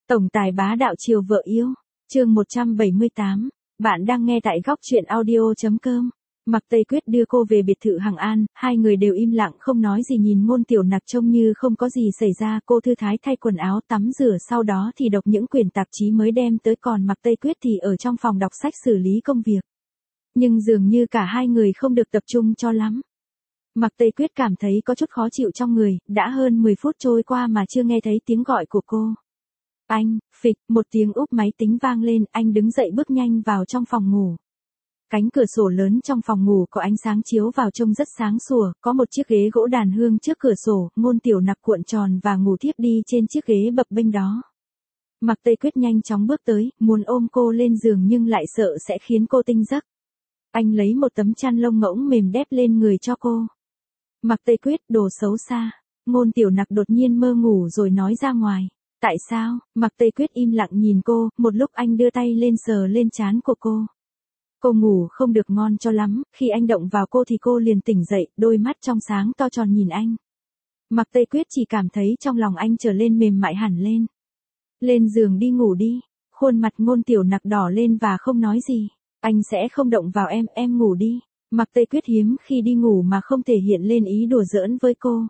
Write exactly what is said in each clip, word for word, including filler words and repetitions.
Tổng tài bá đạo chiều vợ yêu, chương một trăm bảy mươi tám, bạn đang nghe tại góc truyện audio.com. Mạc Tây Quyết đưa cô về biệt thự Hằng An, hai người đều im lặng không nói gì nhìn Ngôn Tiểu Nặc trông như không có gì xảy ra, cô thư thái thay quần áo tắm rửa sau đó thì đọc những quyển tạp chí mới đem tới, còn Mạc Tây Quyết thì ở trong phòng đọc sách xử lý công việc. Nhưng dường như cả hai người không được tập trung cho lắm. Mạc Tây Quyết cảm thấy có chút khó chịu trong người, đã hơn mười phút trôi qua mà chưa nghe thấy tiếng gọi của cô. Anh, phịch, một tiếng úp máy tính vang lên, anh đứng dậy bước nhanh vào trong phòng ngủ. Cánh cửa sổ lớn trong phòng ngủ có ánh sáng chiếu vào trông rất sáng sủa, có một chiếc ghế gỗ đàn hương trước cửa sổ, Ngôn Tiểu Nặc cuộn tròn và ngủ thiếp đi trên chiếc ghế bập bênh đó. Mạc Tây Quyết nhanh chóng bước tới, muốn ôm cô lên giường nhưng lại sợ sẽ khiến cô tinh giấc. Anh lấy một tấm chăn lông ngỗng mềm đép lên người cho cô. Mạc Tây Quyết, đồ xấu xa. Ngôn Tiểu Nặc đột nhiên mơ ngủ rồi nói ra ngoài. Tại sao? Mạc Tây Quyết im lặng nhìn cô, một lúc anh đưa tay lên sờ lên trán của cô. Cô ngủ không được ngon cho lắm, khi anh động vào cô thì cô liền tỉnh dậy, đôi mắt trong sáng to tròn nhìn anh. Mạc Tây Quyết chỉ cảm thấy trong lòng anh trở lên mềm mại hẳn lên. Lên giường đi ngủ đi. Khuôn mặt Ngôn Tiểu Nặc đỏ lên và không nói gì. Anh sẽ không động vào em, em ngủ đi. Mạc Tây Quyết hiếm khi đi ngủ mà không thể hiện lên ý đùa giỡn với cô.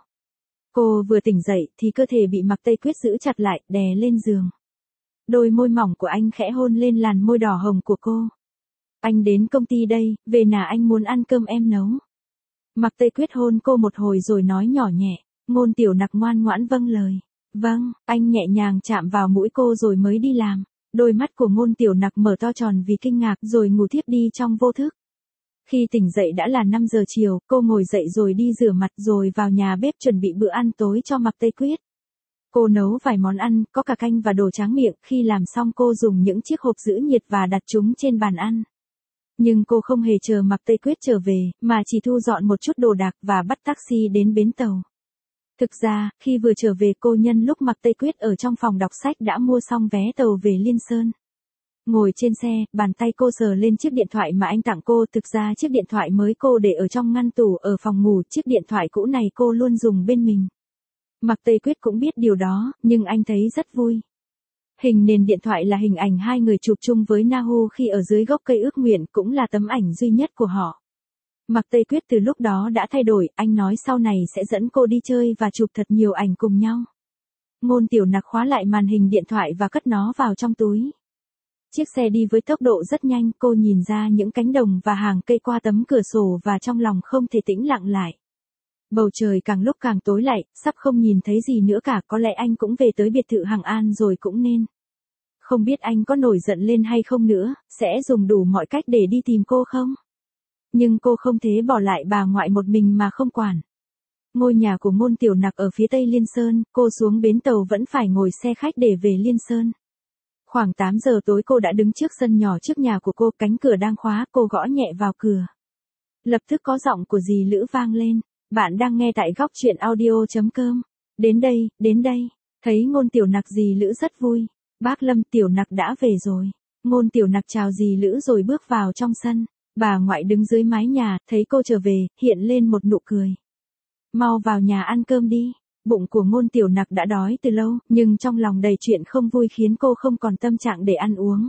Cô vừa tỉnh dậy thì cơ thể bị Mạc Tây Quyết giữ chặt lại, đè lên giường. Đôi môi mỏng của anh khẽ hôn lên làn môi đỏ hồng của cô. Anh đến công ty đây, về nhà anh muốn ăn cơm em nấu. Mạc Tây Quyết hôn cô một hồi rồi nói nhỏ nhẹ, Ngôn Tiểu Nặc ngoan ngoãn vâng lời. Vâng, anh nhẹ nhàng chạm vào mũi cô rồi mới đi làm. Đôi mắt của Ngôn Tiểu Nặc mở to tròn vì kinh ngạc rồi ngủ thiếp đi trong vô thức. Khi tỉnh dậy đã là năm giờ chiều, cô ngồi dậy rồi đi rửa mặt rồi vào nhà bếp chuẩn bị bữa ăn tối cho Mạc Tây Quyết. Cô nấu vài món ăn, có cả canh và đồ tráng miệng, khi làm xong cô dùng những chiếc hộp giữ nhiệt và đặt chúng trên bàn ăn. Nhưng cô không hề chờ Mạc Tây Quyết trở về, mà chỉ thu dọn một chút đồ đạc và bắt taxi đến bến tàu. Thực ra, khi vừa trở về cô nhân lúc Mạc Tây Quyết ở trong phòng đọc sách đã mua xong vé tàu về Liên Sơn. Ngồi trên xe, bàn tay cô sờ lên chiếc điện thoại mà anh tặng cô, thực ra chiếc điện thoại mới cô để ở trong ngăn tủ ở phòng ngủ, chiếc điện thoại cũ này cô luôn dùng bên mình. Mạc Tây Quyết cũng biết điều đó, nhưng anh thấy rất vui. Hình nền điện thoại là hình ảnh hai người chụp chung với Nahu khi ở dưới gốc cây ước nguyện, cũng là tấm ảnh duy nhất của họ. Mạc Tây Quyết từ lúc đó đã thay đổi, anh nói sau này sẽ dẫn cô đi chơi và chụp thật nhiều ảnh cùng nhau. Ngôn Tiểu Nặc khóa lại màn hình điện thoại và cất nó vào trong túi. Chiếc xe đi với tốc độ rất nhanh, cô nhìn ra những cánh đồng và hàng cây qua tấm cửa sổ và trong lòng không thể tĩnh lặng lại. Bầu trời càng lúc càng tối lại, sắp không nhìn thấy gì nữa cả, có lẽ anh cũng về tới biệt thự Hằng An rồi cũng nên. Không biết anh có nổi giận lên hay không nữa, sẽ dùng đủ mọi cách để đi tìm cô không? Nhưng cô không thể bỏ lại bà ngoại một mình mà không quản. Ngôi nhà của Ngôn Tiểu Nặc ở phía tây Liên Sơn, cô xuống bến tàu vẫn phải ngồi xe khách để về Liên Sơn. Khoảng tám giờ tối cô đã đứng trước sân nhỏ trước nhà của cô, cánh cửa đang khóa, cô gõ nhẹ vào cửa. Lập tức có giọng của dì Lữ vang lên, bạn đang nghe tại góc truyện audio.com. Đến đây, đến đây, thấy Ngôn Tiểu Nặc dì Lữ rất vui. Bác Lâm, Tiểu Nặc đã về rồi. Ngôn Tiểu Nặc chào dì Lữ rồi bước vào trong sân. Bà ngoại đứng dưới mái nhà, thấy cô trở về, hiện lên một nụ cười. Mau vào nhà ăn cơm đi. Bụng của Ngôn Tiểu Nặc đã đói từ lâu, nhưng trong lòng đầy chuyện không vui khiến cô không còn tâm trạng để ăn uống.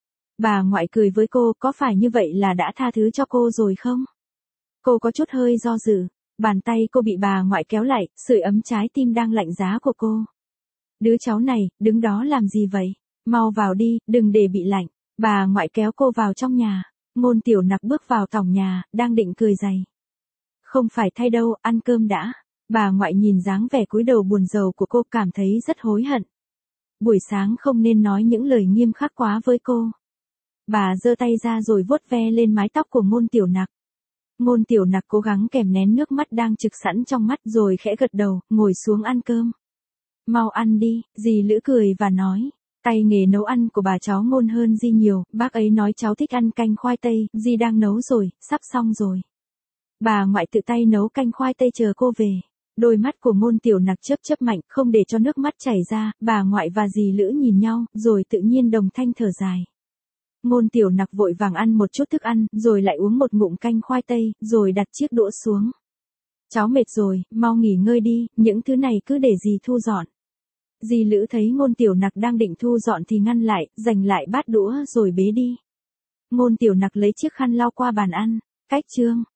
Bà ngoại cười với cô, có phải như vậy là đã tha thứ cho cô rồi không? Cô có chút hơi do dự, bàn tay cô bị bà ngoại kéo lại, sưởi ấm trái tim đang lạnh giá của cô. Đứa cháu này, đứng đó làm gì vậy? Mau vào đi, đừng để bị lạnh. Bà ngoại kéo cô vào trong nhà. Ngôn Tiểu Nặc bước vào tỏng nhà, đang định cười dày. Không phải thay đâu, ăn cơm đã. Bà ngoại nhìn dáng vẻ cúi đầu buồn rầu của cô cảm thấy rất hối hận. Buổi sáng không nên nói những lời nghiêm khắc quá với cô. Bà giơ tay ra rồi vuốt ve lên mái tóc của Ngôn Tiểu Nặc. Ngôn Tiểu Nặc cố gắng kèm nén nước mắt đang trực sẵn trong mắt rồi khẽ gật đầu, ngồi xuống ăn cơm. Mau ăn đi, dì Lữ cười và nói. Tay nghề nấu ăn của bà cháu Ngôn hơn Di nhiều, bác ấy nói cháu thích ăn canh khoai tây, Di đang nấu rồi, sắp xong rồi. Bà ngoại tự tay nấu canh khoai tây chờ cô về. Đôi mắt của Ngôn Tiểu Nặc chớp chớp mạnh, không để cho nước mắt chảy ra, bà ngoại và dì Lữ nhìn nhau, rồi tự nhiên đồng thanh thở dài. Ngôn Tiểu Nặc vội vàng ăn một chút thức ăn, rồi lại uống một ngụm canh khoai tây, rồi đặt chiếc đũa xuống. Cháu mệt rồi, mau nghỉ ngơi đi, những thứ này cứ để dì thu dọn. Di Lữ thấy Ngôn Tiểu Nặc đang định thu dọn thì ngăn lại, giành lại bát đũa rồi bế đi. Ngôn Tiểu Nặc lấy chiếc khăn lau qua bàn ăn, cách Trương